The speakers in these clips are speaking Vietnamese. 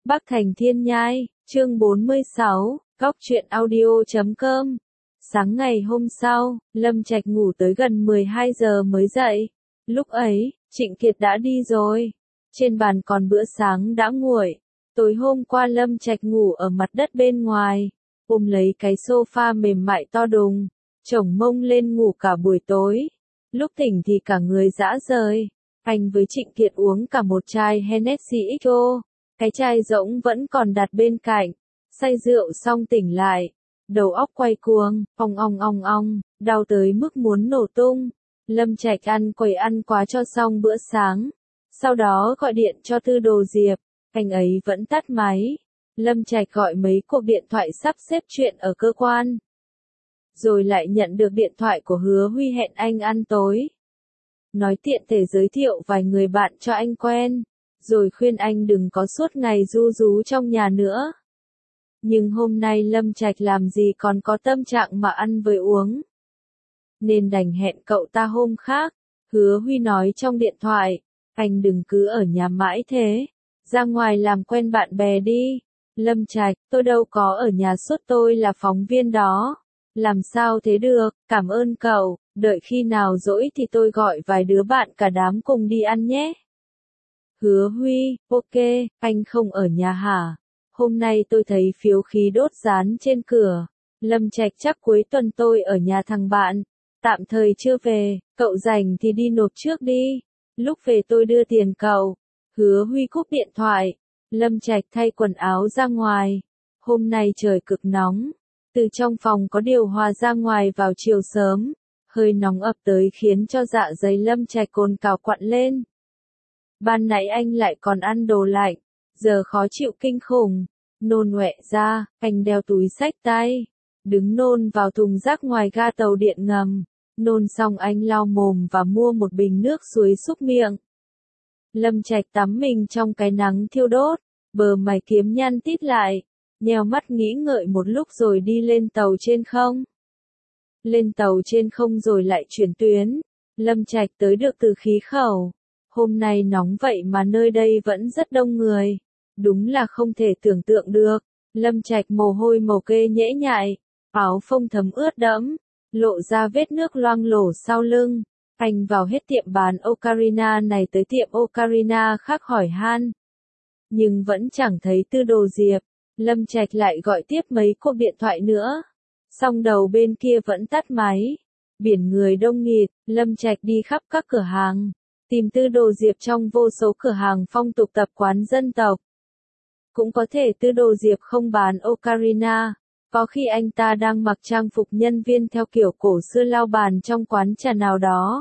Bắc Thành Thiên Nhai, chương 46, Góc truyện audio.com. Sáng ngày hôm sau, Lâm Trạch ngủ tới gần 12 giờ mới dậy. Lúc ấy, Trịnh Kiệt đã đi rồi. Trên bàn còn bữa sáng đã nguội. Tối hôm qua Lâm Trạch ngủ ở mặt đất bên ngoài, ôm lấy cái sofa mềm mại to đùng, chổng mông lên ngủ cả buổi tối. Lúc tỉnh thì cả người rã rời. Anh với Trịnh Kiệt uống cả một chai Hennessy XO. Cái chai rỗng vẫn còn đặt bên cạnh. Say rượu xong tỉnh lại. Đầu óc quay cuồng, ong, đau tới mức muốn nổ tung. Lâm Trạch ăn quẩy ăn quá cho xong bữa sáng. Sau đó gọi điện cho Tư Đồ Diệp. Anh ấy vẫn tắt máy. Lâm Trạch gọi mấy cuộc điện thoại sắp xếp chuyện ở cơ quan. Rồi lại nhận được điện thoại của Hứa Huy hẹn anh ăn tối. Nói tiện thể giới thiệu vài người bạn cho anh quen. Rồi khuyên anh đừng có suốt ngày ru rú trong nhà nữa. Nhưng hôm nay Lâm Trạch làm gì còn có tâm trạng mà ăn với uống. Nên đành hẹn cậu ta hôm khác. Hứa Huy nói trong điện thoại, anh đừng cứ ở nhà mãi thế. Ra ngoài làm quen bạn bè đi. Lâm Trạch, tôi đâu có ở nhà suốt, tôi là phóng viên đó. Làm sao thế được, cảm ơn cậu, đợi khi nào rỗi thì tôi gọi vài đứa bạn cả đám cùng đi ăn nhé. Hứa Huy, ok, anh không ở nhà hả? Hôm nay tôi thấy phiếu khí đốt dán trên cửa. Lâm Trạch, chắc cuối tuần tôi ở nhà thằng bạn. Tạm thời chưa về, cậu rảnh thì đi nộp trước đi. Lúc về tôi đưa tiền cậu. Hứa Huy cúp điện thoại. Lâm Trạch thay quần áo ra ngoài. Hôm nay trời cực nóng. Từ trong phòng có điều hòa ra ngoài vào chiều sớm. Hơi nóng ập tới khiến cho dạ dày Lâm Trạch cồn cào quặn lên. Ban nãy anh lại còn ăn đồ lạnh. Giờ khó chịu kinh khủng. Nôn ọe ra, anh đeo túi xách tay. Đứng nôn vào thùng rác ngoài ga tàu điện ngầm. Nôn xong anh lau mồm và mua một bình nước suối xúc miệng. Lâm Trạch tắm mình trong cái nắng thiêu đốt. Bờ mày kiếm nhăn tít lại. Nheo mắt nghĩ ngợi một lúc rồi đi lên tàu trên không. Lên tàu trên không rồi lại chuyển tuyến. Lâm Trạch tới được Từ Khí Khẩu. Hôm nay nóng vậy mà nơi đây vẫn rất đông người. Đúng là không thể tưởng tượng được. Lâm Trạch mồ hôi mồ kê nhễ nhại. Áo phông thấm ướt đẫm. Lộ ra vết nước loang lổ sau lưng. Anh vào hết tiệm bán ocarina này tới tiệm ocarina khác hỏi han. Nhưng vẫn chẳng thấy Tư Đồ Diệp. Lâm Trạch lại gọi tiếp mấy cuộc điện thoại nữa. Song đầu bên kia vẫn tắt máy. Biển người đông nghịt, Lâm Trạch đi khắp các cửa hàng. Tìm Tư Đồ Diệp trong vô số cửa hàng phong tục tập quán dân tộc. Cũng có thể Tư Đồ Diệp không bán ocarina. Có khi anh ta đang mặc trang phục nhân viên theo kiểu cổ xưa lau bàn trong quán trà nào đó.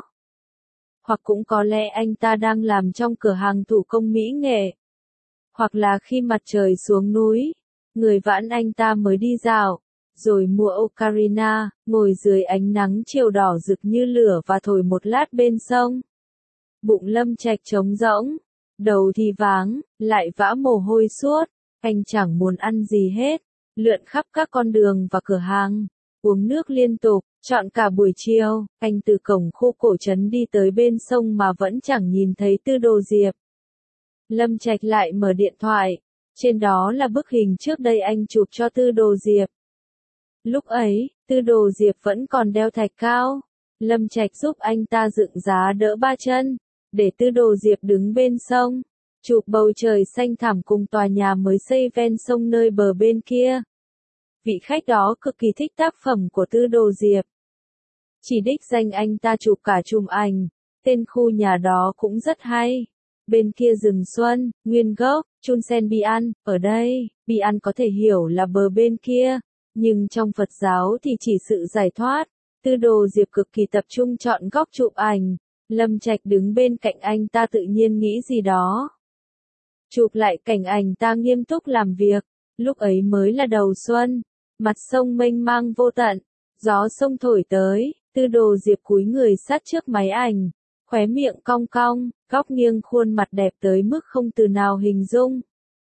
Hoặc cũng có lẽ anh ta đang làm trong cửa hàng thủ công mỹ nghệ. Hoặc là khi mặt trời xuống núi, người vãn anh ta mới đi dạo, rồi mua ocarina, ngồi dưới ánh nắng chiều đỏ rực như lửa và thổi một lát bên sông. Bụng Lâm Trạch trống rỗng, đầu thì váng, lại vã mồ hôi suốt, anh chẳng muốn ăn gì hết, lượn khắp các con đường và cửa hàng, uống nước liên tục, chọn cả buổi chiều, anh từ cổng khu cổ trấn đi tới bên sông mà vẫn chẳng nhìn thấy Tư Đồ Diệp. Lâm Trạch lại mở điện thoại, trên đó là bức hình trước đây anh chụp cho Tư Đồ Diệp. Lúc ấy, Tư Đồ Diệp vẫn còn đeo thạch cao. Lâm Trạch giúp anh ta dựng giá đỡ ba chân, để Tư Đồ Diệp đứng bên sông, chụp bầu trời xanh thẳm cùng tòa nhà mới xây ven sông nơi bờ bên kia. Vị khách đó cực kỳ thích tác phẩm của Tư Đồ Diệp. Chỉ đích danh anh ta chụp cả chùm ảnh, tên khu nhà đó cũng rất hay. Bên kia rừng xuân, nguyên gốc, Chun Sen Bian, ở đây, Bian có thể hiểu là bờ bên kia, nhưng trong Phật giáo thì chỉ sự giải thoát. Tư Đồ Diệp cực kỳ tập trung chọn góc chụp ảnh, Lâm Trạch đứng bên cạnh anh ta tự nhiên nghĩ gì đó. Chụp lại cảnh ảnh ta nghiêm túc làm việc, lúc ấy mới là đầu xuân, mặt sông mênh mang vô tận, gió sông thổi tới, Tư Đồ Diệp cúi người sát trước máy ảnh. Khóe miệng cong cong, góc nghiêng khuôn mặt đẹp tới mức không từ nào hình dung.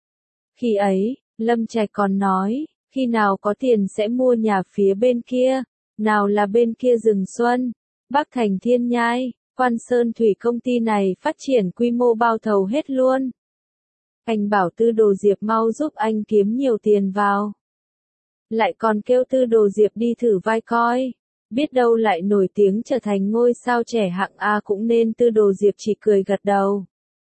Khi ấy, Lâm Trạch còn nói, khi nào có tiền sẽ mua nhà phía bên kia, nào là bên kia rừng xuân, Bắc Thành Thiên Nhai, Quan Sơn Thủy, công ty này phát triển quy mô bao thầu hết luôn. Anh bảo Tư Đồ Diệp mau giúp anh kiếm nhiều tiền vào. Lại còn kêu Tư Đồ Diệp đi thử vai coi. Biết đâu lại nổi tiếng trở thành ngôi sao trẻ hạng A cũng nên. Tư Đồ Diệp chỉ cười gật đầu.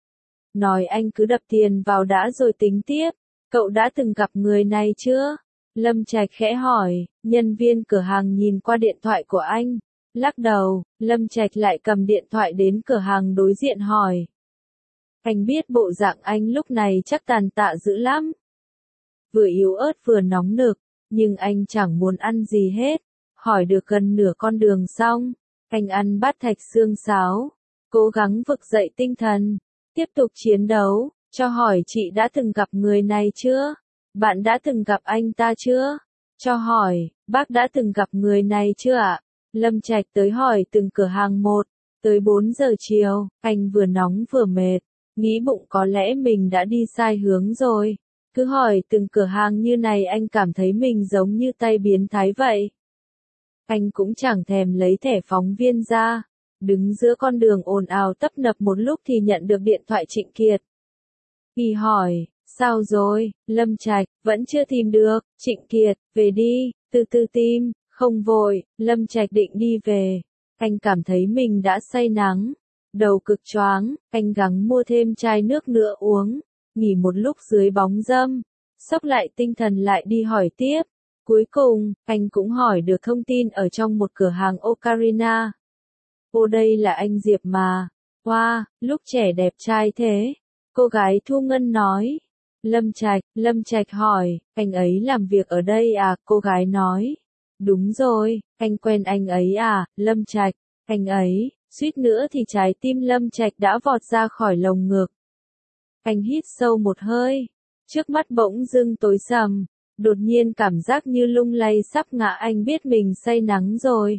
Nói anh cứ đập tiền vào đã rồi tính tiếp. Cậu đã từng gặp người này chưa? Lâm Trạch khẽ hỏi. Nhân viên cửa hàng nhìn qua điện thoại của anh. Lắc đầu, Lâm Trạch lại cầm điện thoại đến cửa hàng đối diện hỏi. Anh biết bộ dạng anh lúc này chắc tàn tạ dữ lắm. Vừa yếu ớt vừa nóng nực, nhưng anh chẳng muốn ăn gì hết. Hỏi được gần nửa con đường xong, anh ăn bát thạch xương sáo, cố gắng vực dậy tinh thần, tiếp tục chiến đấu. Cho hỏi chị đã từng gặp người này chưa? Bạn đã từng gặp anh ta chưa? Cho hỏi, bác đã từng gặp người này chưa ạ? Lâm Trạch tới hỏi từng cửa hàng một. Tới 4 giờ chiều, anh vừa nóng vừa mệt, nghĩ bụng có lẽ mình đã đi sai hướng rồi. Cứ hỏi từng cửa hàng như này anh cảm thấy mình giống như tay biến thái vậy. Anh cũng chẳng thèm lấy thẻ phóng viên ra. Đứng giữa con đường ồn ào tấp nập một lúc thì nhận được điện thoại Trịnh Kiệt. Y hỏi, sao rồi, Lâm Trạch, vẫn chưa tìm được. Trịnh Kiệt, về đi, từ từ tìm, không vội. Lâm Trạch định đi về. Anh cảm thấy mình đã say nắng, đầu cực choáng, anh gắng mua thêm chai nước nữa uống, nghỉ một lúc dưới bóng râm, xốc lại tinh thần lại đi hỏi tiếp. Cuối cùng, anh cũng hỏi được thông tin ở trong một cửa hàng Ocarina. Ô đây là anh Diệp mà. Wow, lúc trẻ đẹp trai thế. Cô gái Thu Ngân nói. Lâm Trạch hỏi, anh ấy làm việc ở đây à? Cô gái nói. Đúng rồi, anh quen anh ấy à? Lâm Trạch, anh ấy, suýt nữa thì trái tim Lâm Trạch đã vọt ra khỏi lồng ngực. Anh hít sâu một hơi, trước mắt bỗng dưng tối sầm, đột nhiên cảm giác như lung lay sắp ngã. Anh biết mình say nắng rồi.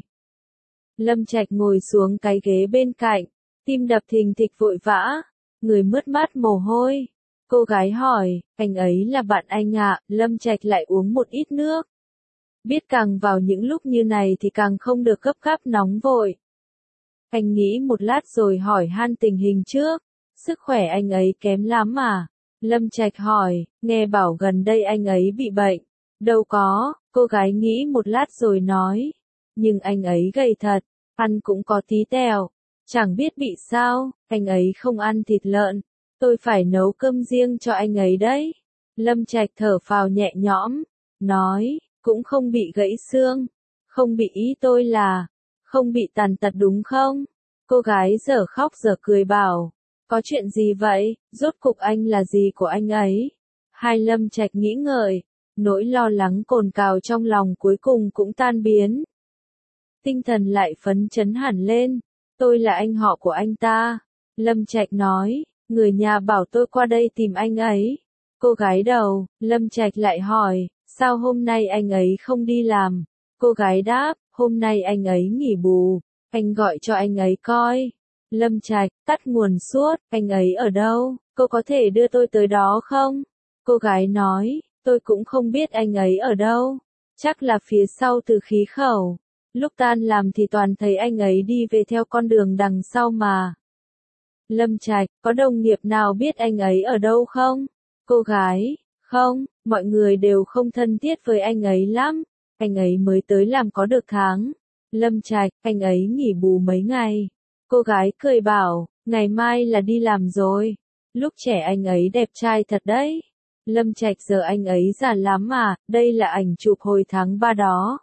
Lâm Trạch ngồi xuống cái ghế bên cạnh, tim đập thình thịch vội vã, người mướt mát mồ hôi. Cô gái hỏi, anh ấy là bạn anh ạ? Lâm Trạch lại uống một ít nước. Biết càng vào những lúc như này thì càng không được gấp gáp nóng vội. Anh nghĩ một lát rồi hỏi han tình hình trước. Sức khỏe anh ấy kém lắm à? Lâm Trạch hỏi, nghe bảo gần đây anh ấy bị bệnh. Đâu có, cô gái nghĩ một lát rồi nói. Nhưng anh ấy gầy thật, ăn cũng có tí tèo. Chẳng biết bị sao, anh ấy không ăn thịt lợn. Tôi phải nấu cơm riêng cho anh ấy đấy. Lâm Trạch thở phào nhẹ nhõm, nói, cũng không bị gãy xương. Không bị, ý tôi là, không bị tàn tật đúng không? Cô gái dở khóc dở cười bảo, có chuyện gì vậy? Rốt cục anh là gì của anh ấy? Hai Lâm Trạch nghĩ ngợi, nỗi lo lắng cồn cào trong lòng cuối cùng cũng tan biến. Tinh thần lại phấn chấn hẳn lên. Tôi là anh họ của anh ta. Lâm Trạch nói, người nhà bảo tôi qua đây tìm anh ấy. Cô gái đầu, Lâm Trạch lại hỏi, sao hôm nay anh ấy không đi làm? Cô gái đáp, hôm nay anh ấy nghỉ bù, anh gọi cho anh ấy coi. Lâm Trạch, tắt nguồn suốt, anh ấy ở đâu? Cô có thể đưa tôi tới đó không? Cô gái nói, tôi cũng không biết anh ấy ở đâu. Chắc là phía sau từ khí khẩu. Lúc tan làm thì toàn thấy anh ấy đi về theo con đường đằng sau mà. Lâm Trạch, có đồng nghiệp nào biết anh ấy ở đâu không? Cô gái, không, mọi người đều không thân thiết với anh ấy lắm. Anh ấy mới tới làm có được tháng. Lâm Trạch, anh ấy nghỉ bù mấy ngày. Cô gái cười bảo, ngày mai là đi làm rồi. Lúc trẻ anh ấy đẹp trai thật đấy. Lâm Trạch, giờ anh ấy già lắm mà, đây là ảnh chụp hồi tháng 3 đó.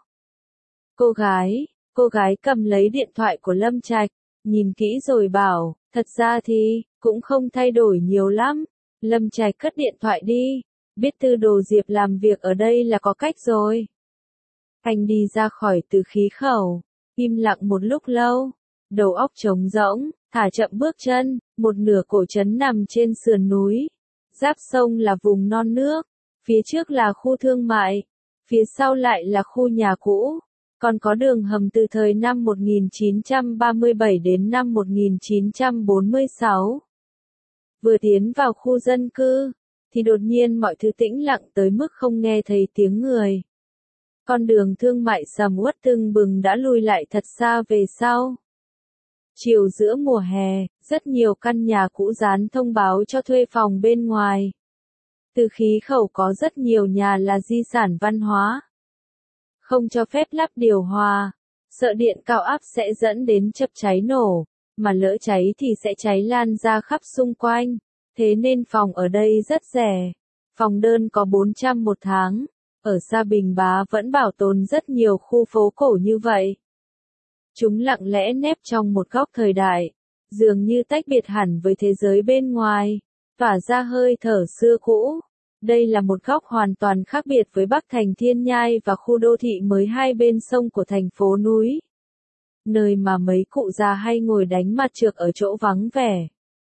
Cô gái cầm lấy điện thoại của Lâm Trạch, nhìn kỹ rồi bảo, thật ra thì, cũng không thay đổi nhiều lắm. Lâm Trạch cất điện thoại đi, biết Tư Đồ Diệp làm việc ở đây là có cách rồi. Anh đi ra khỏi từ khí khẩu, im lặng một lúc lâu, đầu óc trống rỗng, thả chậm bước chân, một nửa cổ trấn nằm trên sườn núi. Giáp sông là vùng non nước, phía trước là khu thương mại, phía sau lại là khu nhà cũ. Còn có đường hầm từ thời năm 1937 đến năm 1946. Vừa tiến vào khu dân cư, thì đột nhiên mọi thứ tĩnh lặng tới mức không nghe thấy tiếng người. Con đường thương mại sầm uất tưng bừng đã lùi lại thật xa về sau. Chiều giữa mùa hè, rất nhiều căn nhà cũ dán thông báo cho thuê phòng bên ngoài. Từ khí khẩu có rất nhiều nhà là di sản văn hóa. Không cho phép lắp điều hòa, sợ điện cao áp sẽ dẫn đến chập cháy nổ, mà lỡ cháy thì sẽ cháy lan ra khắp xung quanh. Thế nên phòng ở đây rất rẻ. Phòng đơn có 400 một tháng. Ở Sa Bình Bá vẫn bảo tồn rất nhiều khu phố cổ như vậy. Chúng lặng lẽ nép trong một góc thời đại, dường như tách biệt hẳn với thế giới bên ngoài, tỏa ra hơi thở xưa cũ. Đây là một góc hoàn toàn khác biệt với Bắc Thành Thiên Nhai và khu đô thị mới hai bên sông của thành phố núi. Nơi mà mấy cụ già hay ngồi đánh mặt trược ở chỗ vắng vẻ.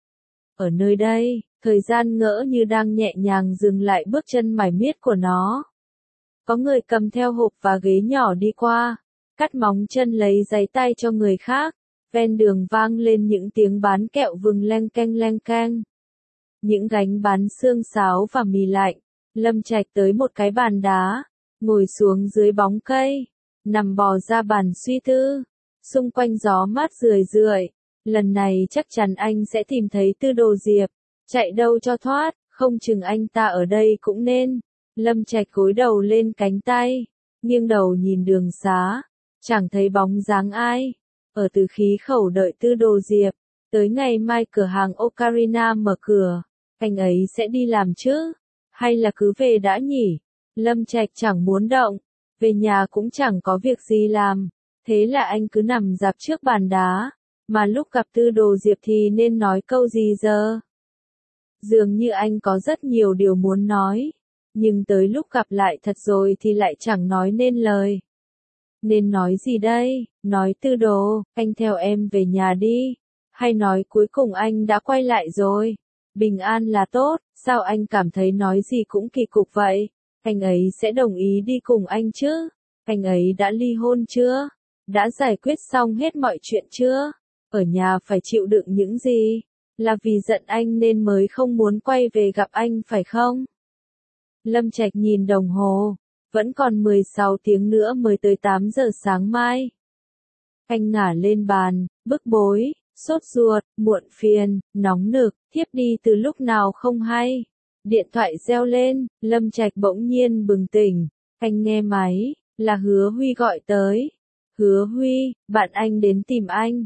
Ở nơi đây, thời gian ngỡ như đang nhẹ nhàng dừng lại bước chân mải miết của nó. Có người cầm theo hộp và ghế nhỏ đi qua, cắt móng chân lấy giấy tay cho người khác. Ven đường vang lên những tiếng bán kẹo vừng leng keng. Những gánh bán xương sáo và mì lạnh. Lâm Trạch tới một cái bàn đá, ngồi xuống dưới bóng cây, nằm bò ra bàn suy tư. Xung quanh gió mát rười rượi. Lần này chắc chắn anh sẽ tìm thấy Tư Đồ Diệp. Chạy đâu cho thoát, không chừng anh ta ở đây cũng nên. Lâm Trạch gối đầu lên cánh tay, nghiêng đầu nhìn đường xá, chẳng thấy bóng dáng ai. Ở từ khí khẩu đợi Tư Đồ Diệp, tới ngày mai cửa hàng Ocarina mở cửa, anh ấy sẽ đi làm chứ? Hay là cứ về đã nhỉ? Lâm Trạch chẳng muốn động, về nhà cũng chẳng có việc gì làm, thế là anh cứ nằm rạp trước bàn đá, mà lúc gặp Tư Đồ Diệp thì nên nói câu gì giờ? Dường như anh có rất nhiều điều muốn nói, nhưng tới lúc gặp lại thật rồi thì lại chẳng nói nên lời. Nên nói gì đây? Nói Tư Đồ, anh theo em về nhà đi. Hay nói cuối cùng anh đã quay lại rồi. Bình an là tốt, sao anh cảm thấy nói gì cũng kỳ cục vậy? Anh ấy sẽ đồng ý đi cùng anh chứ? Anh ấy đã ly hôn chưa? Đã giải quyết xong hết mọi chuyện chưa? Ở nhà phải chịu đựng những gì? Là vì giận anh nên mới không muốn quay về gặp anh phải không? Lâm Trạch nhìn đồng hồ, vẫn còn 16 tiếng nữa mới tới 8 giờ sáng mai. Anh ngả lên bàn, bức bối, sốt ruột, muộn phiền, nóng nực, thiếp đi từ lúc nào không hay. Điện thoại reo lên, Lâm Trạch bỗng nhiên bừng tỉnh. Anh nghe máy, là Hứa Huy gọi tới. Hứa Huy, bạn anh đến tìm anh.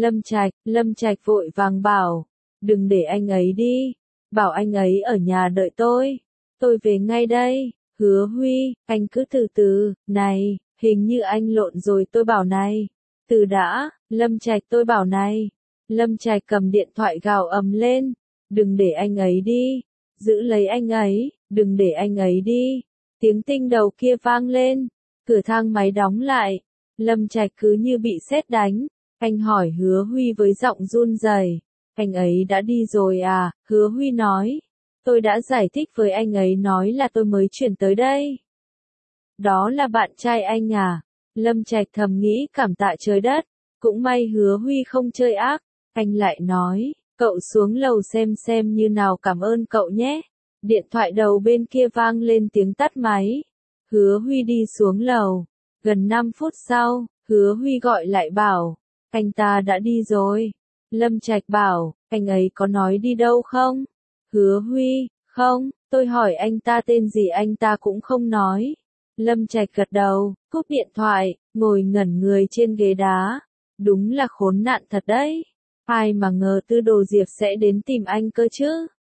Lâm Trạch vội vàng bảo, đừng để anh ấy đi, bảo anh ấy ở nhà đợi tôi về ngay đây. Hứa Huy, anh cứ từ từ, này, hình như anh lộn rồi, tôi bảo này. Từ đã, Lâm Trạch, tôi bảo này. Lâm Trạch cầm điện thoại gào ầm lên, đừng để anh ấy đi, giữ lấy anh ấy, đừng để anh ấy đi. Tiếng tinh đầu kia vang lên, cửa thang máy đóng lại. Lâm Trạch cứ như bị sét đánh. Anh hỏi Hứa Huy với giọng run rẩy, anh ấy đã đi rồi à? Hứa Huy nói, tôi đã giải thích với anh ấy, nói là tôi mới chuyển tới đây. Đó là bạn trai anh à? Lâm Trạch thầm nghĩ cảm tạ trời đất, cũng may Hứa Huy không chơi ác. Anh lại nói, cậu xuống lầu xem như nào, cảm ơn cậu nhé. Điện thoại đầu bên kia vang lên tiếng tắt máy. Hứa Huy đi xuống lầu. Gần 5 phút sau, Hứa Huy gọi lại bảo, anh ta đã đi rồi. Lâm Trạch bảo, anh ấy có nói đi đâu không? Hứa Huy, không, tôi hỏi anh ta tên gì anh ta cũng không nói. Lâm Trạch gật đầu, cúp điện thoại, ngồi ngẩn người trên ghế đá. Đúng là khốn nạn thật đấy. Ai mà ngờ Tư Đồ Diệp sẽ đến tìm anh cơ chứ?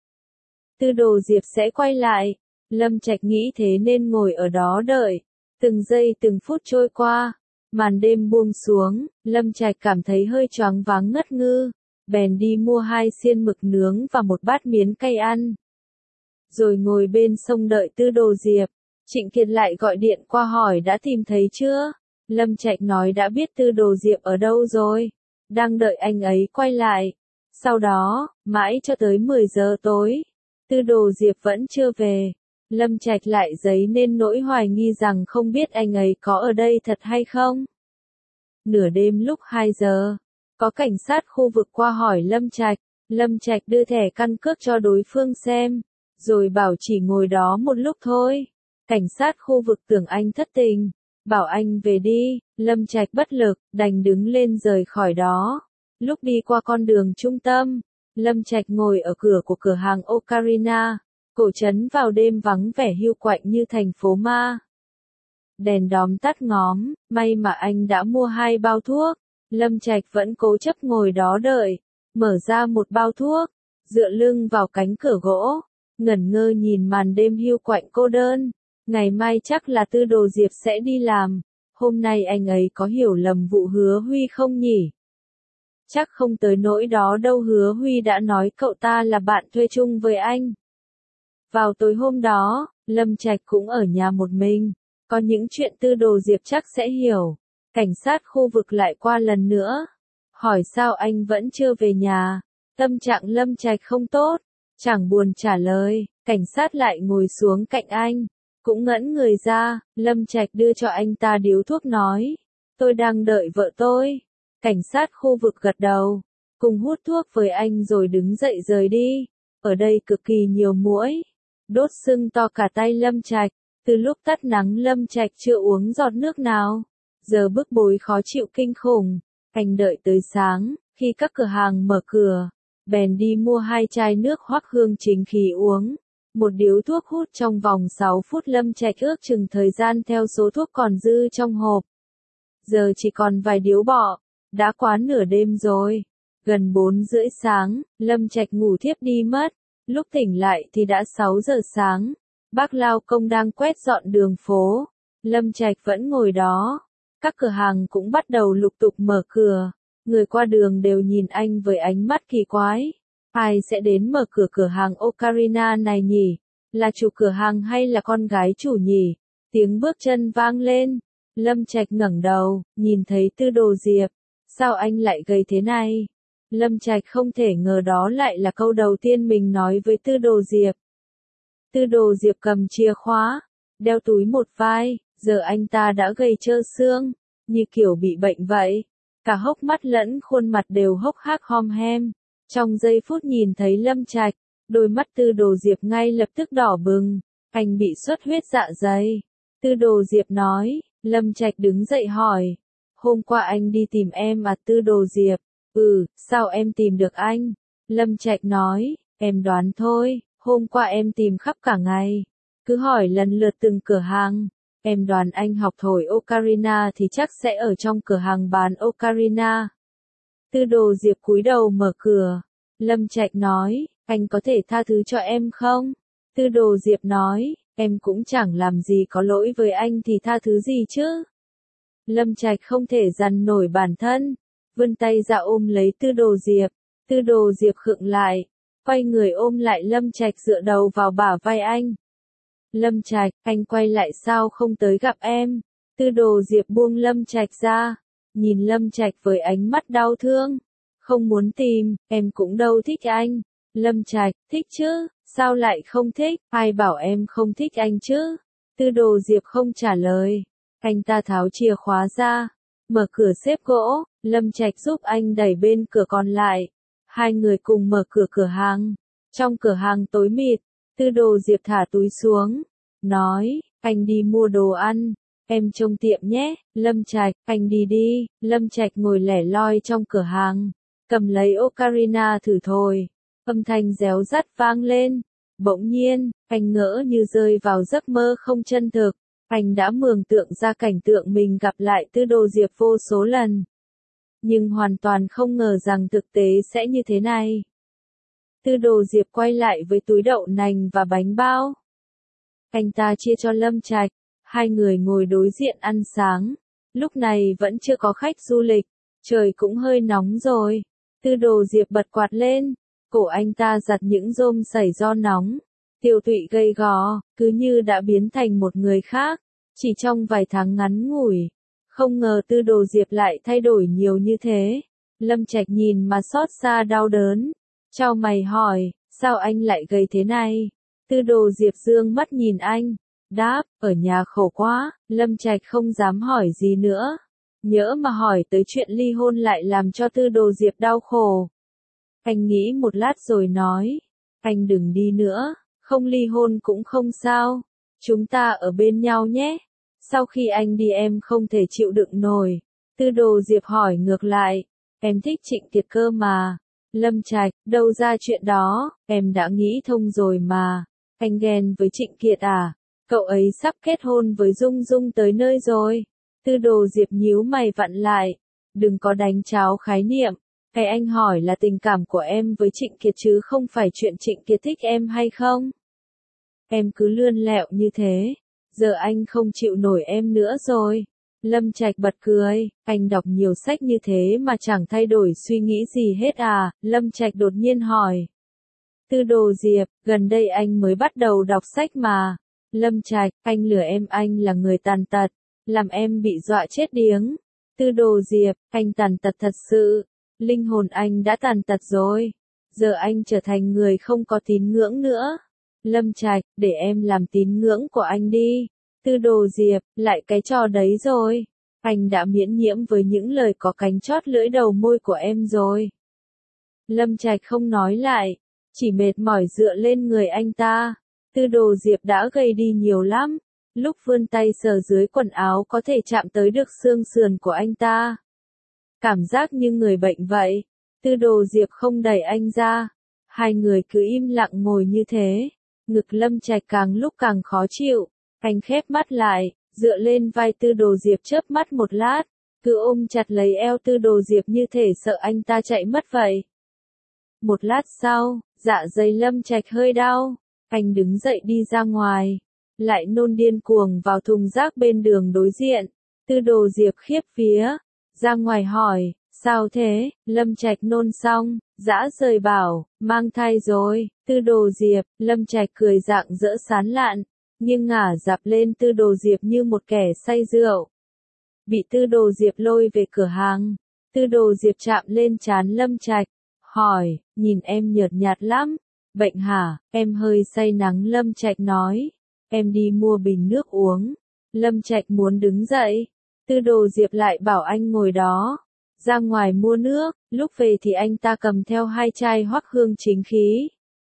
Tư Đồ Diệp sẽ quay lại. Lâm Trạch nghĩ thế nên ngồi ở đó đợi. Từng giây từng phút trôi qua, màn đêm buông xuống, Lâm Trạch cảm thấy hơi choáng váng ngất ngư, bèn đi mua 2 xiên mực nướng và một bát miến cay ăn. Rồi ngồi bên sông đợi Tư Đồ Diệp. Trịnh Kiệt lại gọi điện qua hỏi đã tìm thấy chưa? Lâm Trạch nói đã biết Tư Đồ Diệp ở đâu rồi, đang đợi anh ấy quay lại. Sau đó, mãi cho tới 10 giờ tối, Tư Đồ Diệp vẫn chưa về. Lâm Trạch lại dấy nên nỗi hoài nghi rằng không biết anh ấy có ở đây thật hay không. Nửa đêm lúc 2 giờ, có cảnh sát khu vực qua hỏi Lâm Trạch. Lâm Trạch đưa thẻ căn cước cho đối phương xem, rồi bảo chỉ ngồi đó một lúc thôi. Cảnh sát khu vực tưởng anh thất tình, bảo anh về đi. Lâm Trạch bất lực, đành đứng lên rời khỏi đó. Lúc đi qua con đường trung tâm, Lâm Trạch ngồi ở cửa của cửa hàng Ocarina. Cổ trấn vào đêm vắng vẻ hiu quạnh như thành phố ma. Đèn đóm tắt ngóm, may mà anh đã mua 2 bao thuốc. Lâm Trạch vẫn cố chấp ngồi đó đợi, mở ra một bao thuốc, dựa lưng vào cánh cửa gỗ, ngẩn ngơ nhìn màn đêm hiu quạnh cô đơn. Ngày mai chắc là Tư Đồ Diệp sẽ đi làm, hôm nay anh ấy có hiểu lầm vụ Hứa Huy không nhỉ? Chắc không tới nỗi đó đâu, Hứa Huy đã nói cậu ta là bạn thuê chung với anh. Vào tối hôm đó, Lâm Trạch cũng ở nhà một mình, có những chuyện Tư Đồ Diệp chắc sẽ hiểu. Cảnh sát khu vực lại qua lần nữa, hỏi sao anh vẫn chưa về nhà. Tâm trạng Lâm Trạch không tốt, chẳng buồn trả lời. Cảnh sát lại ngồi xuống cạnh anh, cũng ngẩn người ra. Lâm Trạch đưa cho anh ta điếu thuốc nói, tôi đang đợi vợ tôi. Cảnh sát khu vực gật đầu, cùng hút thuốc với anh rồi đứng dậy rời đi. Ở đây cực kỳ nhiều muỗi, đốt sưng to cả tay Lâm Trạch. Từ lúc tắt nắng Lâm Trạch chưa uống giọt nước nào, giờ bức bối khó chịu kinh khủng. Anh đợi tới sáng, khi các cửa hàng mở cửa, bèn đi mua 2 chai nước Hoắc Hương chính khí uống, một điếu thuốc hút trong vòng 6 phút. Lâm Trạch ước chừng thời gian theo số thuốc còn dư trong hộp. Giờ chỉ còn vài điếu bọ, đã quá nửa đêm rồi. Gần 4 rưỡi sáng, Lâm Trạch ngủ thiếp đi mất. Lúc tỉnh lại thì đã 6 giờ sáng. Bác lao công đang quét dọn đường phố. Lâm Trạch vẫn ngồi đó. Các cửa hàng cũng bắt đầu lục tục mở cửa. Người qua đường đều nhìn anh với ánh mắt kỳ quái. Ai sẽ đến mở cửa cửa hàng Ocarina này nhỉ? Là chủ cửa hàng hay là con gái chủ nhỉ? Tiếng bước chân vang lên. Lâm Trạch ngẩng đầu, nhìn thấy Tư Đồ Diệp. Sao anh lại gầy thế này? Lâm Trạch không thể ngờ đó lại là câu đầu tiên mình nói với Tư Đồ Diệp. Tư Đồ Diệp cầm chìa khóa, đeo túi một vai, giờ anh ta đã gầy trơ xương, như kiểu bị bệnh vậy. Cả hốc mắt lẫn khuôn mặt đều hốc hác hom hem. Trong giây phút nhìn thấy Lâm Trạch, đôi mắt Tư Đồ Diệp ngay lập tức đỏ bừng, anh bị xuất huyết dạ dày. Tư Đồ Diệp nói. Lâm Trạch đứng dậy hỏi, hôm qua anh đi tìm em à? Tư Đồ Diệp, sao em tìm được anh? Lâm Trạch nói, em đoán thôi, hôm qua em tìm khắp cả ngày, cứ hỏi lần lượt từng cửa hàng. Em đoán anh học thổi ocarina thì chắc sẽ ở trong cửa hàng bán ocarina. Tư Đồ Diệp cúi đầu mở cửa. Lâm Trạch nói, anh có thể tha thứ cho em không? Tư Đồ Diệp nói, em cũng chẳng làm gì có lỗi với anh thì tha thứ gì chứ? Lâm Trạch không thể dằn nổi bản thân, vươn tay ra ôm lấy Tư Đồ Diệp. Tư Đồ Diệp khựng lại, quay người ôm lại Lâm Trạch dựa đầu vào bả vai anh. Lâm Trạch, anh quay lại sao không tới gặp em? Tư Đồ Diệp buông Lâm Trạch ra, nhìn Lâm Trạch với ánh mắt đau thương. Không muốn tìm, em cũng đâu thích anh. Lâm Trạch, thích chứ, sao lại không thích? Ai bảo em không thích anh chứ? Tư Đồ Diệp không trả lời. Anh ta tháo chìa khóa ra, mở cửa xếp gỗ. Lâm Trạch giúp anh đẩy bên cửa còn lại. Hai người cùng mở cửa cửa hàng. Trong cửa hàng tối mịt, Tư Đồ Diệp thả túi xuống, nói, anh đi mua đồ ăn, em trông tiệm nhé. Lâm Trạch, anh đi đi. Lâm Trạch ngồi lẻ loi trong cửa hàng, cầm lấy ocarina thử thổi, âm thanh réo rắt vang lên. Bỗng nhiên, anh ngỡ như rơi vào giấc mơ không chân thực. Anh đã mường tượng ra cảnh tượng mình gặp lại Tư Đồ Diệp vô số lần, nhưng hoàn toàn không ngờ rằng thực tế sẽ như thế này. Tư Đồ Diệp quay lại với túi đậu nành và bánh bao. Anh ta chia cho Lâm Trạch, hai người ngồi đối diện ăn sáng. Lúc này vẫn chưa có khách du lịch, trời cũng hơi nóng rồi. Tư Đồ Diệp bật quạt lên, cổ anh ta giật những rôm sẩy do nóng. Tiêu Tụy gầy gò, cứ như đã biến thành một người khác, chỉ trong vài tháng ngắn ngủi. Không ngờ Tư Đồ Diệp lại thay đổi nhiều như thế. Lâm Trạch nhìn mà xót xa đau đớn. Chau mày hỏi, sao anh lại gầy thế này? Tư Đồ Diệp dương mắt nhìn anh, đáp, ở nhà khổ quá. Lâm Trạch không dám hỏi gì nữa. Nhỡ mà hỏi tới chuyện ly hôn lại làm cho Tư Đồ Diệp đau khổ. Anh nghĩ một lát rồi nói, anh đừng đi nữa, không ly hôn cũng không sao. Chúng ta ở bên nhau nhé. Sau khi anh đi em không thể chịu đựng nổi. Tư Đồ Diệp hỏi ngược lại, em thích Trịnh Kiệt cơ mà. Lâm Trạch, đâu ra chuyện đó, em đã nghĩ thông rồi mà. Anh ghen với Trịnh Kiệt à? Cậu ấy sắp kết hôn với Dung Dung tới nơi rồi. Tư Đồ Diệp nhíu mày vặn lại. Đừng có đánh tráo khái niệm. Cái anh hỏi là tình cảm của em với Trịnh Kiệt chứ không phải chuyện Trịnh Kiệt thích em hay không. Em cứ lươn lẹo như thế. Giờ anh không chịu nổi em nữa rồi. Lâm Trạch bật cười, anh đọc nhiều sách như thế mà chẳng thay đổi suy nghĩ gì hết à? Lâm Trạch đột nhiên hỏi. Tư Đồ Diệp, gần đây anh mới bắt đầu đọc sách mà. Lâm Trạch, anh lừa em, anh là người tàn tật, làm em bị dọa chết điếng. Tư Đồ Diệp, anh tàn tật thật sự, linh hồn anh đã tàn tật rồi. Giờ anh trở thành người không có tín ngưỡng nữa. Lâm Trạch, để em làm tín ngưỡng của anh đi. Tư Đồ Diệp, lại cái trò đấy rồi. Anh đã miễn nhiễm với những lời có cánh chót lưỡi đầu môi của em rồi. Lâm Trạch không nói lại, chỉ mệt mỏi dựa lên người anh ta. Tư Đồ Diệp đã gầy đi nhiều lắm. Lúc vươn tay sờ dưới quần áo có thể chạm tới được xương sườn của anh ta. Cảm giác như người bệnh vậy. Tư Đồ Diệp không đẩy anh ra. Hai người cứ im lặng ngồi như thế. Ngực Lâm Trạch càng lúc càng khó chịu. Anh khép mắt lại, dựa lên vai Tư Đồ Diệp chớp mắt một lát. Cứ ôm chặt lấy eo Tư Đồ Diệp như thể sợ anh ta chạy mất vậy. Một lát sau, dạ dày Lâm Trạch hơi đau. Anh đứng dậy đi ra ngoài. Lại nôn điên cuồng vào thùng rác bên đường đối diện. Tư Đồ Diệp khiếp vía. Ra ngoài hỏi, sao thế? Lâm Trạch nôn xong, dã rời bảo, mang thai rồi. Tư Đồ Diệp, Lâm Trạch cười rạng rỡ sán lạn, nghiêng ngả dạp lên Tư Đồ Diệp như một kẻ say rượu. Bị Tư Đồ Diệp lôi về cửa hàng. Tư Đồ Diệp chạm lên trán Lâm Trạch, hỏi, nhìn em nhợt nhạt lắm. Bệnh hả? Em hơi say nắng. Lâm Trạch nói. Em đi mua bình nước uống. Lâm Trạch muốn đứng dậy. Tư Đồ Diệp lại bảo anh ngồi đó. Ra ngoài mua nước, lúc về thì anh ta cầm theo 2 chai Hoắc Hương chính khí.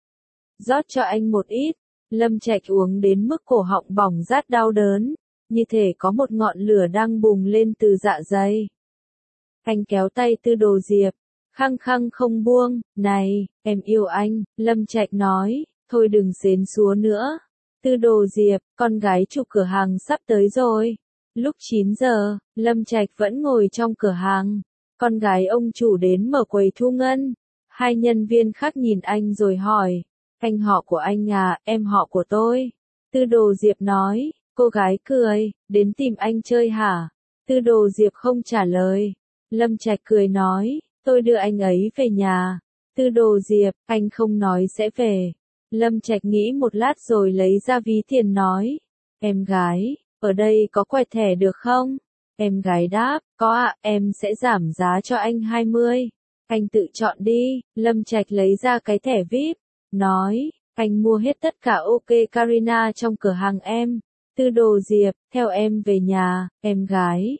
Rót cho anh một ít. Lâm Trạch uống đến mức cổ họng bỏng rát đau đớn, như thể có một ngọn lửa đang bùng lên từ dạ dày. Anh kéo tay Tư Đồ Diệp, khăng khăng không buông. Này, em yêu anh, Lâm Trạch nói, thôi đừng xến xúa nữa. Tư Đồ Diệp, con gái chủ cửa hàng sắp tới rồi. Lúc 9 giờ, Lâm Trạch vẫn ngồi trong cửa hàng. Con gái ông chủ đến mở quầy thu ngân. 2 nhân viên khác nhìn anh rồi hỏi, anh họ của anh à? Em họ của tôi. Tư Đồ Diệp nói. Cô gái cười, đến tìm anh chơi hả? Tư Đồ Diệp không trả lời. Lâm Trạch cười nói, tôi đưa anh ấy về nhà. Tư Đồ Diệp, anh không nói sẽ về. Lâm Trạch nghĩ một lát rồi lấy ra ví tiền nói, em gái, ở đây có quẹt thẻ được không? Em gái đáp, có ạ, em sẽ giảm giá cho anh 20. Anh tự chọn đi. Lâm Trạch lấy ra cái thẻ VIP, nói, anh mua hết tất cả OK Carina trong cửa hàng em. Tư Đồ Diệp, theo em về nhà, em gái.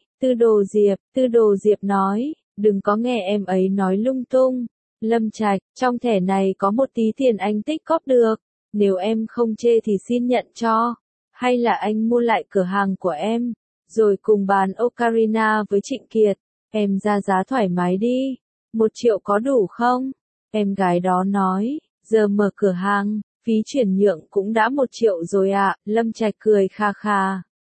Tư Đồ Diệp nói, đừng có nghe em ấy nói lung tung. Lâm Trạch, trong thẻ này có một tí tiền anh tích cóp được. Nếu em không chê thì xin nhận cho. Hay là anh mua lại cửa hàng của em, rồi cùng bàn Ocarina với Trịnh Kiệt. Em ra giá thoải mái đi. 1 triệu có đủ không? Em gái đó nói, giờ mở cửa hàng, phí chuyển nhượng cũng đã 1 triệu rồi ạ. Lâm Trạch cười kha kha.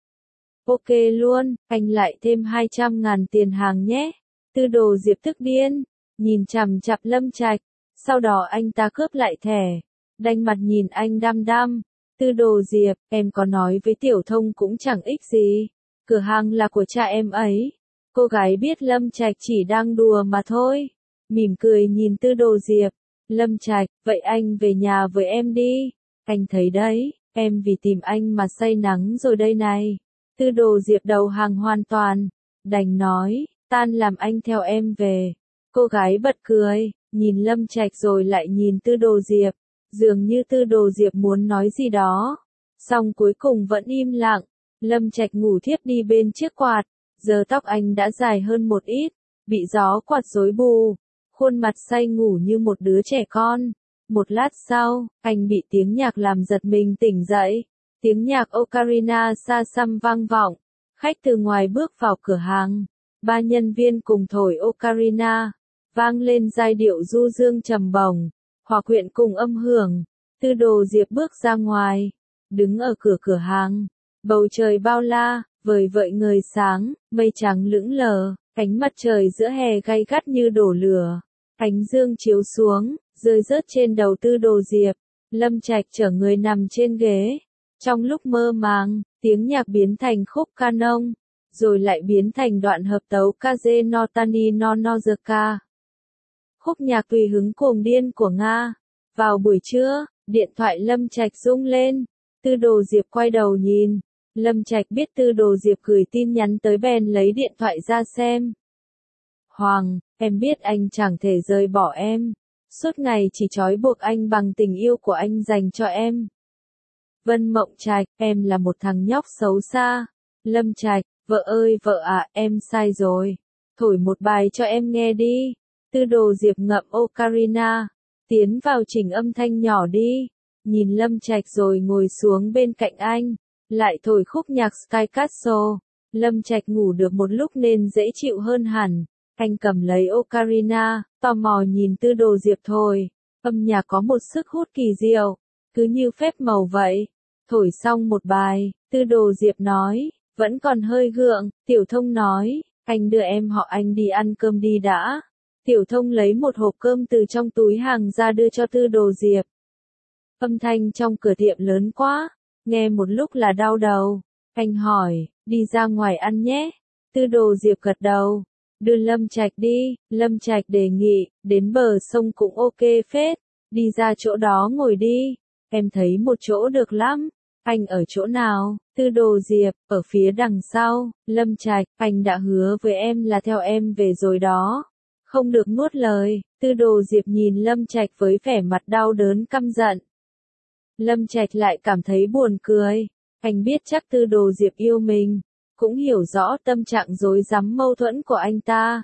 Ok luôn, anh lại thêm 200.000 tiền hàng nhé. Tư Đồ Diệp tức điên, nhìn chằm chằm Lâm Trạch. Sau đó anh ta cướp lại thẻ, đanh mặt nhìn anh đăm đăm. Tư Đồ Diệp, em có nói với Tiểu Thông cũng chẳng ích gì. Cửa hàng là của cha em ấy. Cô gái biết Lâm Trạch chỉ đang đùa mà thôi. Mỉm cười nhìn Tư Đồ Diệp. Lâm Trạch, vậy anh về nhà với em đi. Anh thấy đấy, em vì tìm anh mà say nắng rồi đây này. Tư Đồ Diệp đầu hàng hoàn toàn. Đành nói, tan làm anh theo em về. Cô gái bật cười, nhìn Lâm Trạch rồi lại nhìn Tư Đồ Diệp. Dường như Tư Đồ Diệp muốn nói gì đó. Xong cuối cùng vẫn im lặng. Lâm Trạch ngủ thiếp đi bên chiếc quạt. Giờ tóc anh đã dài hơn một ít, bị gió quạt rối bù. Khuôn mặt say ngủ như một đứa trẻ con. Một lát sau, anh bị tiếng nhạc làm giật mình tỉnh dậy. Tiếng nhạc Ocarina xa xăm vang vọng. Khách từ ngoài bước vào cửa hàng. 3 nhân viên cùng thổi Ocarina. Vang lên giai điệu du dương trầm bổng, hòa quyện cùng âm hưởng. Tư Đồ Diệp bước ra ngoài, đứng ở cửa cửa hàng. Bầu trời bao la, vời vợi ngời sáng, mây trắng lững lờ, ánh mặt trời giữa hè gay gắt như đổ lửa. Ánh dương chiếu xuống, rơi rớt trên đầu Tư Đồ Diệp. Lâm Trạch chở người nằm trên ghế. Trong lúc mơ màng, tiếng nhạc biến thành khúc canon, rồi lại biến thành đoạn hợp tấu Kaze no Tani no Nozaka. Khúc nhạc tùy hứng cuồng điên của Nga. Vào buổi trưa, điện thoại Lâm Trạch rung lên. Tư Đồ Diệp quay đầu nhìn. Lâm Trạch biết Tư Đồ Diệp gửi tin nhắn tới bèn lấy điện thoại ra xem. Hoàng, em biết anh chẳng thể rời bỏ em. Suốt ngày chỉ trói buộc anh bằng tình yêu của anh dành cho em. Vân Mộng Trạch, em là một thằng nhóc xấu xa. Lâm Trạch, vợ ơi vợ à, em sai rồi. Thổi một bài cho em nghe đi. Tư Đồ Diệp ngậm ocarina, tiến vào chỉnh âm thanh nhỏ đi. Nhìn Lâm Trạch rồi ngồi xuống bên cạnh anh, lại thổi khúc nhạc Sky Castle. Lâm Trạch ngủ được một lúc nên dễ chịu hơn hẳn. Anh cầm lấy ocarina, tò mò nhìn Tư Đồ Diệp thổi. Âm nhạc có một sức hút kỳ diệu, cứ như phép màu vậy. Thổi xong một bài, Tư Đồ Diệp nói, vẫn còn hơi gượng. Tiểu Thông nói, anh đưa em họ Anh đi ăn cơm đi đã. Tiểu Thông lấy một hộp cơm từ trong túi hàng ra đưa cho Tư Đồ Diệp. Âm thanh trong cửa tiệm lớn quá, nghe một lúc là đau đầu. Anh hỏi, đi ra ngoài ăn nhé. Tư Đồ Diệp gật đầu. Đưa Lâm Trạch đi. Lâm Trạch đề nghị, đến bờ sông cũng ok phết. Đi ra chỗ đó ngồi đi. Em thấy một chỗ được lắm. Anh ở chỗ nào? Tư Đồ Diệp, ở phía đằng sau. Lâm Trạch, anh đã hứa với em là theo em về rồi đó. Không được nuốt lời. Tư Đồ Diệp nhìn Lâm Trạch với vẻ mặt đau đớn căm giận. Lâm Trạch lại cảm thấy buồn cười. Anh biết chắc Tư Đồ Diệp yêu mình, cũng hiểu rõ tâm trạng rối rắm mâu thuẫn của anh ta.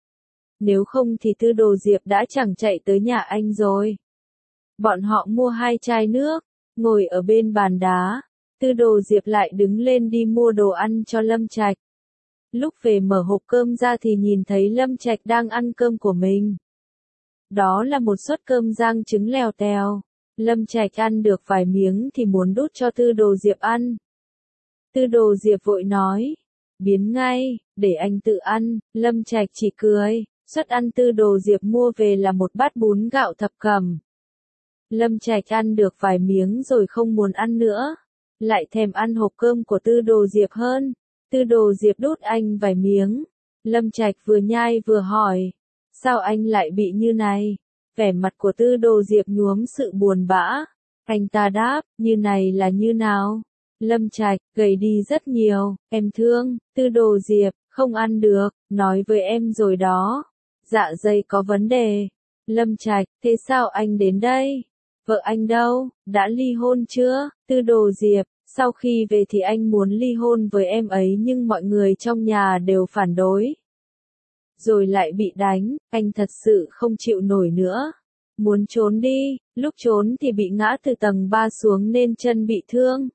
Nếu không thì Tư Đồ Diệp đã chẳng chạy tới nhà anh rồi. Bọn họ mua 2 chai nước, ngồi ở bên bàn đá. Tư Đồ Diệp lại đứng lên đi mua đồ ăn cho Lâm Trạch. Lúc về mở hộp cơm ra thì nhìn thấy Lâm Trạch đang ăn cơm của mình. Đó là một suất cơm rang trứng lèo tèo. Lâm Trạch ăn được vài miếng thì muốn đút cho Tư Đồ Diệp ăn. Tư Đồ Diệp vội nói, biến ngay, để anh tự ăn. Lâm Trạch chỉ cười. Suất ăn Tư Đồ Diệp mua về là một bát bún gạo thập cẩm. Lâm Trạch ăn được vài miếng rồi không muốn ăn nữa, lại thèm ăn hộp cơm của Tư Đồ Diệp hơn. Tư Đồ Diệp đút anh vài miếng. Lâm Trạch vừa nhai vừa hỏi, sao anh lại bị như này? Vẻ mặt của Tư Đồ Diệp nhuốm sự buồn bã. Anh ta đáp, như này là như nào? Lâm Trạch, gầy đi rất nhiều, em thương. Tư Đồ Diệp, không ăn được, nói với em rồi đó. Dạ dày có vấn đề. Lâm Trạch, thế sao anh đến đây? Vợ anh đâu, đã ly hôn chưa? Tư Đồ Diệp, sau khi về thì anh muốn ly hôn với em ấy nhưng mọi người trong nhà đều phản đối. Rồi lại bị đánh, anh thật sự không chịu nổi nữa. Muốn trốn đi, lúc trốn thì bị ngã từ tầng 3 xuống nên chân bị thương.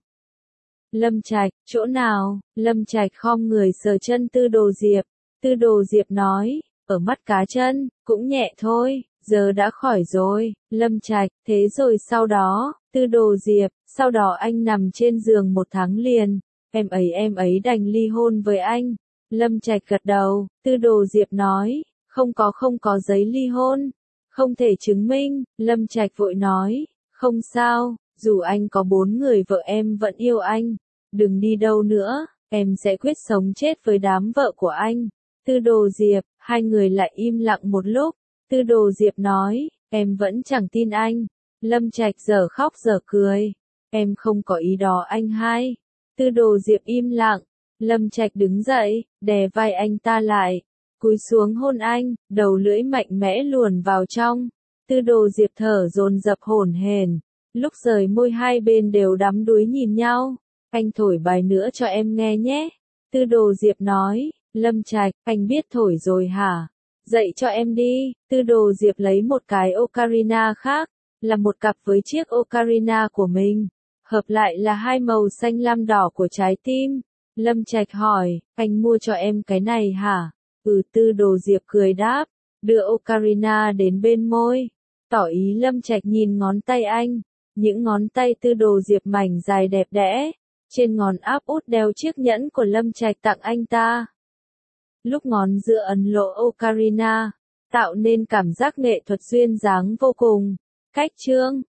Lâm Trạch, chỗ nào? Lâm Trạch khom người sờ chân Tư Đồ Diệp. Tư Đồ Diệp nói, ở mắt cá chân, cũng nhẹ thôi, giờ đã khỏi rồi. Lâm Trạch, thế rồi sau đó? Tư Đồ Diệp, sau đó anh nằm trên giường 1 tháng liền. Em ấy đành ly hôn với anh. Lâm Trạch gật đầu. Tư Đồ Diệp nói, không có giấy ly hôn, không thể chứng minh. Lâm Trạch vội nói, không sao, dù anh có 4 người vợ em vẫn yêu anh. Đừng đi đâu nữa, em sẽ quyết sống chết với đám vợ của anh. Tư Đồ Diệp, hai người lại im lặng một lúc. Tư Đồ Diệp nói, em vẫn chẳng tin anh. Lâm Trạch giờ khóc giờ cười. Em không có ý đó anh hai. Tư Đồ Diệp im lặng. Lâm Trạch đứng dậy, đè vai anh ta lại, cúi xuống hôn anh, đầu lưỡi mạnh mẽ luồn vào trong. Tư Đồ Diệp thở dồn dập hổn hển. Lúc rời môi hai bên đều đắm đuối nhìn nhau. Anh thổi bài nữa cho em nghe nhé. Tư Đồ Diệp nói. Lâm Trạch, anh biết thổi rồi hả? Dạy cho em đi. Tư Đồ Diệp lấy một cái ocarina khác, là một cặp với chiếc ocarina của mình. Hợp lại là hai màu xanh lam đỏ của trái tim. Lâm Trạch hỏi, anh mua cho em cái này hả? Tư Đồ Diệp cười đáp, đưa ocarina đến bên môi, tỏ ý Lâm Trạch nhìn ngón tay anh. những ngón tay tư đồ diệp mảnh dài đẹp đẽ, trên ngón áp út đeo chiếc nhẫn của Lâm Trạch tặng anh ta. Lúc ngón giữa ấn lộ ocarina, tạo nên cảm giác nghệ thuật duyên dáng vô cùng. Cách chương